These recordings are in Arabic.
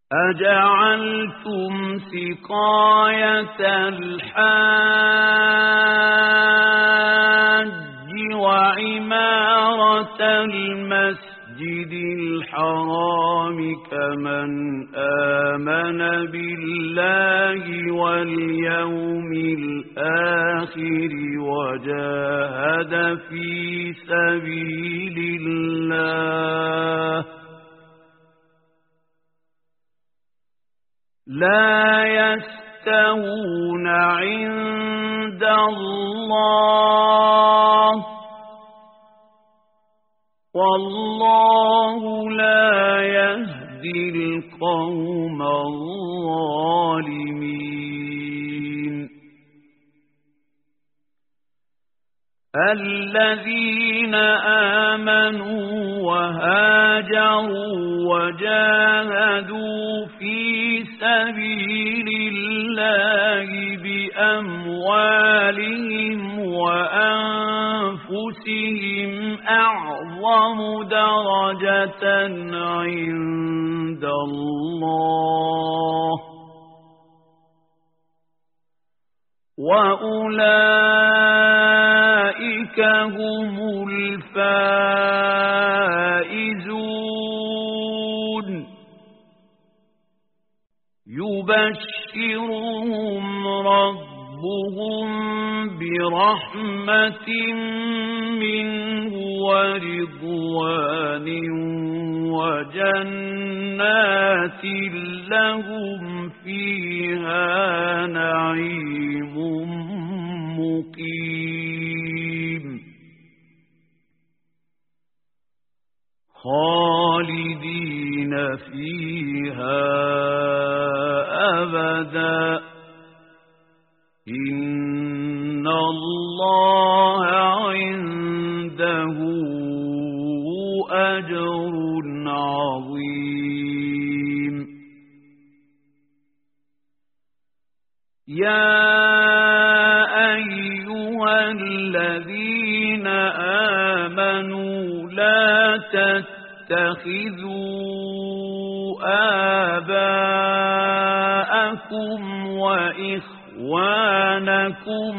أجعلتم سقاية الحاج وعمارة المسجد الحرام كمن آمن بالله واليوم الآخر وجاهد في سبيل الله لا يستوون عند الله والله لا يهدي القوم الظالمين الذين آمنوا وهاجروا وجاهدوا في سبيل الله بأموالهم وأنفسهم أعظم درجة عند الله وأولئك هم الفائزون يبشرهم ربهم برحمة منه ورضوان وجنات لهم فيها نعيم مقيم خالدين فيها أبدا إن الله عنده أجر عظيم يا أيها الذين آمنوا لا تتخذوا آباءكم وإخوانكم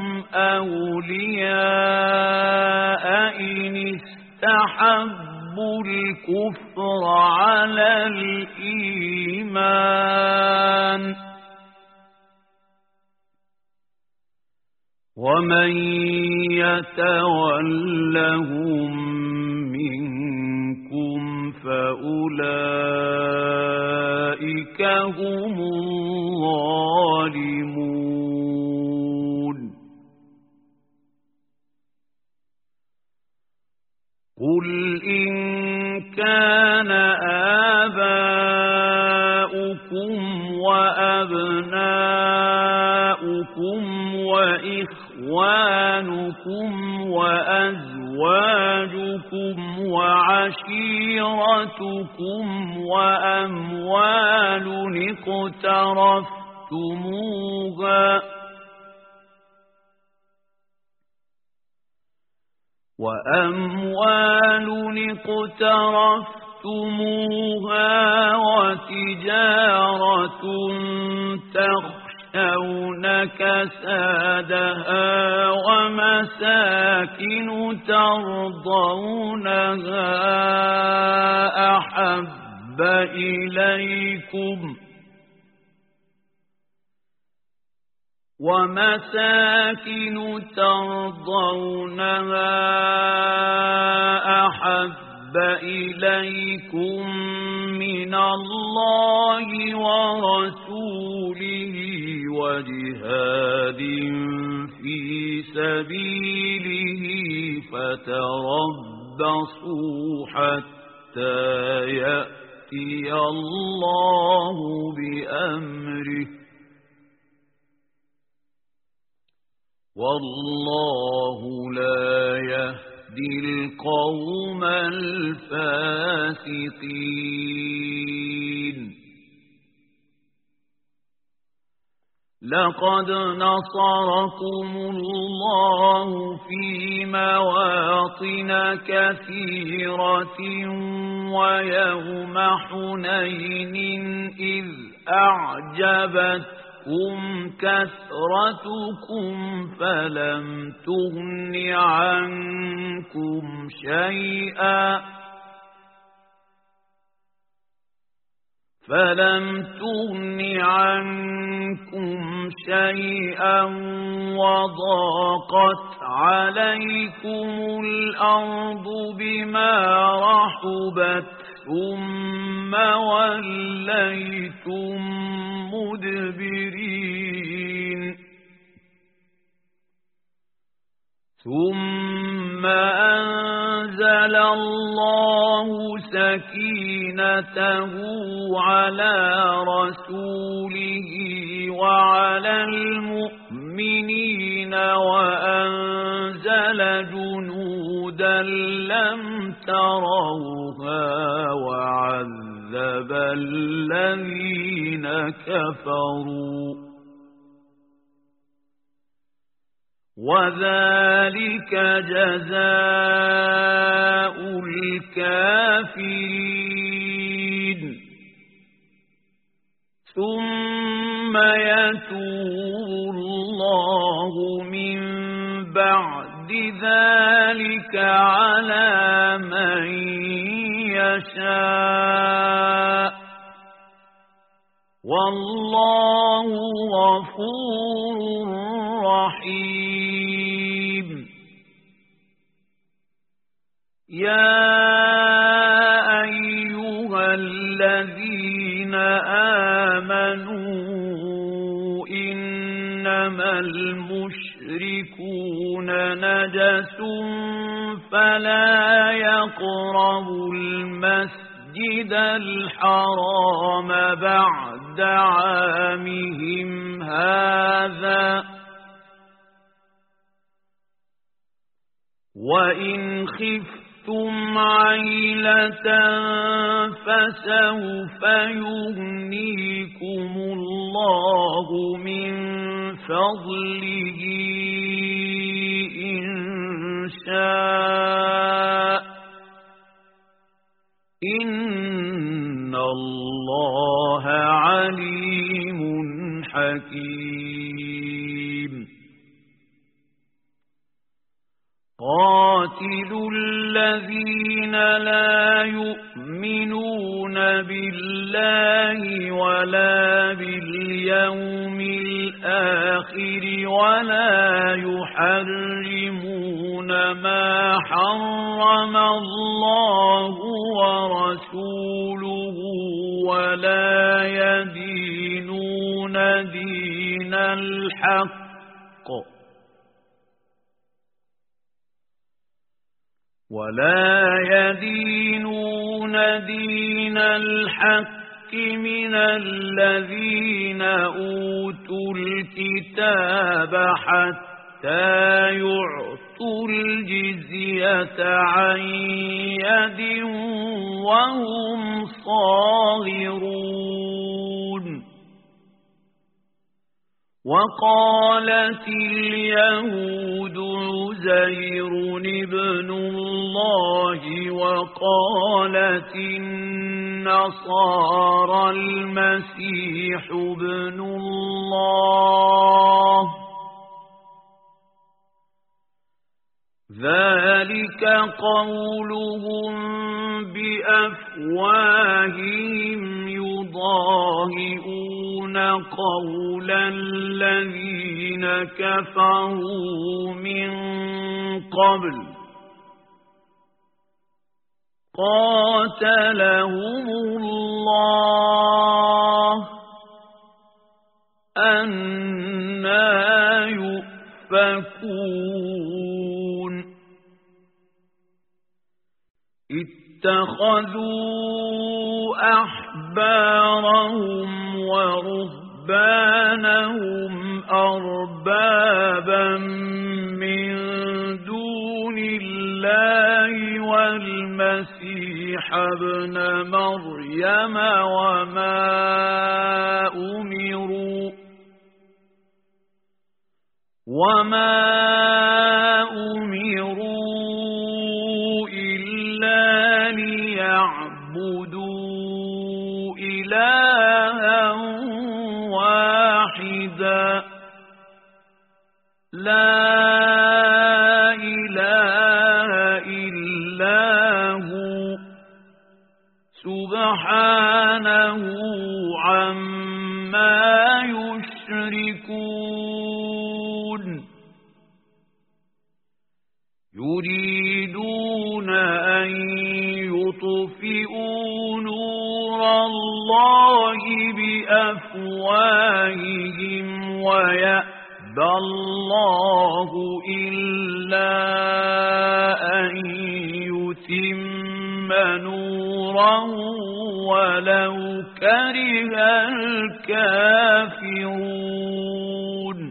أولياء إن استحبوا الكفر على الإيمان ومن يتولهم منكم فأولئك هم الظالمون قل إن كان آباؤكم وأبناؤكم وإخوانكم وأزواجكم وعشيرتكم وأموال اقترفتموها وتجارة تخشون كسادها ومساكن ترضونها أحب إليكم من الله ورسوله وجهاد في سبيله فتربصوا حتى يأتي الله بأمره والله لا يهدي القوم الفاسقين لقد نصركم الله في مواطن كثيرة ويوم حنين إذ أعجبتكم كثرتكم فلم تغن عنكم شيئا وضاقت عليكم الأرض بما رحبت ثم وليتم مدبرين ثم أنزل الله سكينته على رسوله وعلى المؤمنين وأنزل جنودا لم تروها وعذب الذين كفروا وذلك جزاء الكافرين ثم يتوب الله من بعد ذلك على من يشاء والله غفور رحيم يا أيها الذين آمنوا إنما المشركون نجس فلا يقربوا المسجد الحرام بعد عامهم هذا وإن خفتم عيلة فسوف يغنيكم الله من فضله إن شاء إن الله عليم حكيم قاتلوا الذين لا يؤمنون بالله ولا باليوم الآخر ولا يحرمون ما حرم الله ورسوله ولا يدينون دين الحق من الذين أوتوا الكتاب حتى يعطوا الجزية عن يد وهم صاغرون وقالت اليهود عزير ابن الله وقالت النصارى المسيح ابن الله ذلك قولهم بأفواههم يضاهئون قول الذين كفروا من قبل قاتلهم الله أنى يؤفكون اتخذوا أحبارهم ورهبانهم أربابا من دون الله والمسيح ابن مريم وما أمروا إلا ليعبدوا إلها واحدا لا إله إلا هو سبحانه عما يشركون يريدون أن يطفئوا نور الله بأفواههم ويأبى الله إلا أن يتم نوره ولو كره الكافرون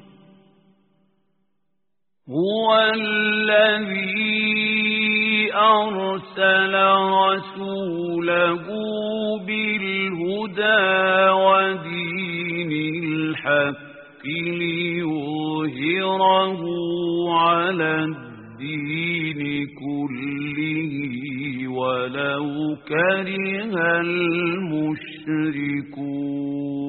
هو الذي أرسل رسوله بالهدى ودين الحق ليظهره على الدين كله ولو كره المشركون